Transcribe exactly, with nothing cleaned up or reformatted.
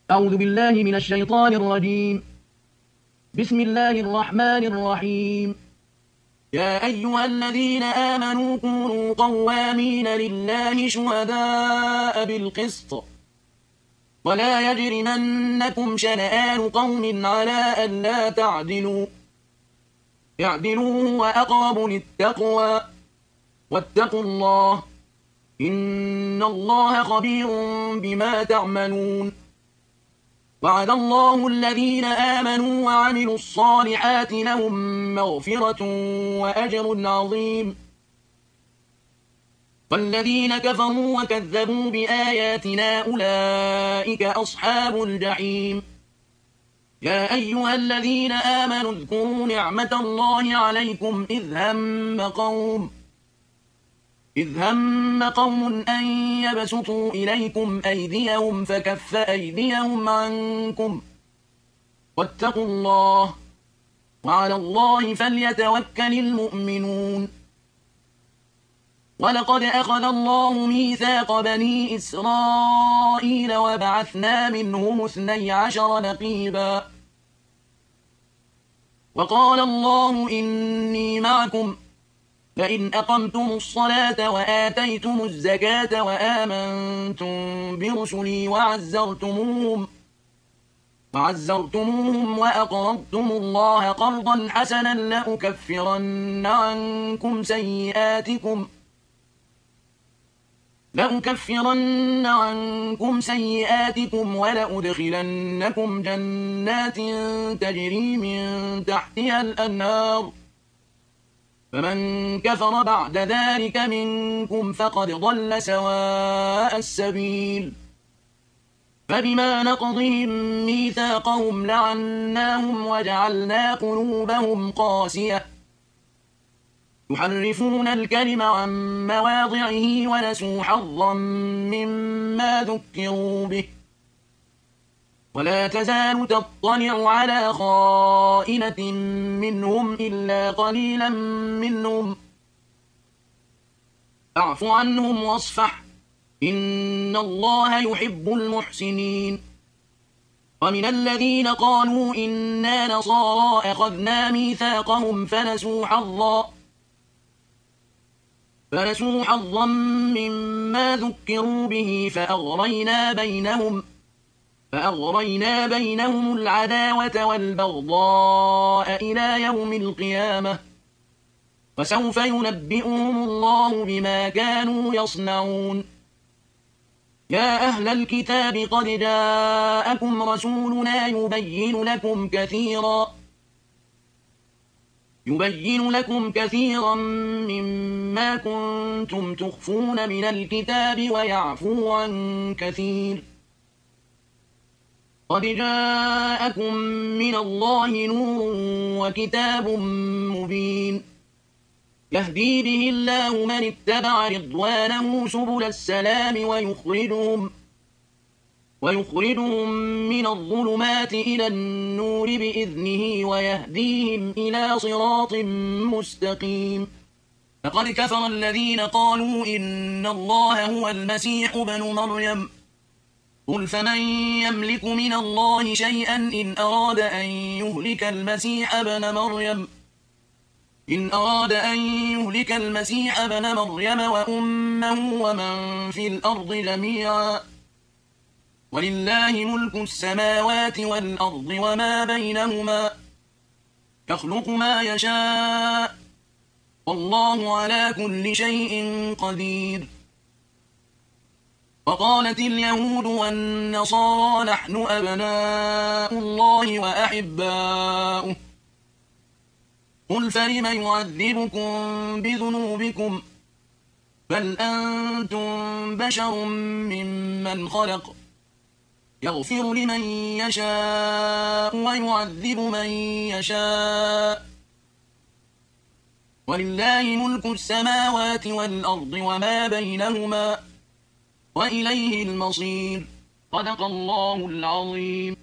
أعوذ بالله من الشيطان الرجيم. بسم الله الرحمن الرحيم. يا أيها الذين آمنوا كونوا قوامين لله شهداء بالقسط ولا يجرمنكم شنآن قوم على ألا تعدلوا اعدلوا هو أقرب للتقوى واتقوا الله إن الله خبير بما تعملون. وعد الله الذين آمنوا وعملوا الصالحات لهم مغفرة وأجر عظيم. والذين كفروا وكذبوا بآياتنا أولئك أصحاب الجحيم. يا أيها الذين آمنوا اذكروا نعمة الله عليكم إذ هم قوم إذ هم قوم أن يبسطوا إليكم أيديهم فكف أيديهم عنكم واتقوا الله وعلى الله فليتوكل المؤمنون. ولقد أخذ الله ميثاق بني إسرائيل وبعثنا منهم اثني عشر نقيبا وقال الله إني معكم فإن أقمتم الصلاة وآتيتم الزكاة وآمنتم برسلي وعزرتموهم وعزرتموهم وأقرضتم الله قرضا حسنا لأكفرن عنكم سيئاتكم لأكفرن عنكم سيئاتكم ولأدخلنكم جنات تجري من تحتها الأنهار فمن كفر بعد ذلك منكم فقد ضل سواء السبيل. فبما نقضهم ميثاقهم لعناهم وجعلنا قلوبهم قاسية يحرفون الكلم عن مواضعه ونسوا حظا مما ذكروا به ولا تزال تطلع على خائنة منهم إلا قليلا منهم فاعف عنهم واصفح إن الله يحب المحسنين. ومن الذين قالوا إنا نصارى أخذنا ميثاقهم فنسوا حظا فنسوا حظا مما ذكروا به فأغرينا بينهم فأغرينا بينهم العداوة والبغضاء إلى يوم القيامة وسوف ينبئهم الله بما كانوا يصنعون. يا أهل الكتاب قد جاءكم رسولنا يبين لكم كثيرا يبين لكم كثيرا مما كنتم تخفون من الكتاب ويعفو عن كثير. قد جاءكم من الله نور وكتاب مبين يهدي به الله من اتبع رضوانه سبل السلام ويخرجهم ويخرجهم من الظلمات إلى النور بإذنه ويهديهم إلى صراط مستقيم. لقد كفر الذين قالوا إن الله هو المسيح ابن مريم قل فمن يملك من الله شيئا إن أراد أن يهلك المسيح ابن مريم إن أراد أن يهلك المسيح ابن مريم وأمه ومن في الأرض جميعا ولله ملك السماوات والأرض وما بينهما يخلق ما يشاء والله على كل شيء قدير. وقالت اليهود والنصارى نحن أبناء الله وأحباؤه قل فلم يعذبكم بذنوبكم بل أنتم بشر ممن خلق يغفر لمن يشاء ويعذب من يشاء ولله ملك السماوات والأرض وما بينهما وإليه المصير. صدق الله العظيم.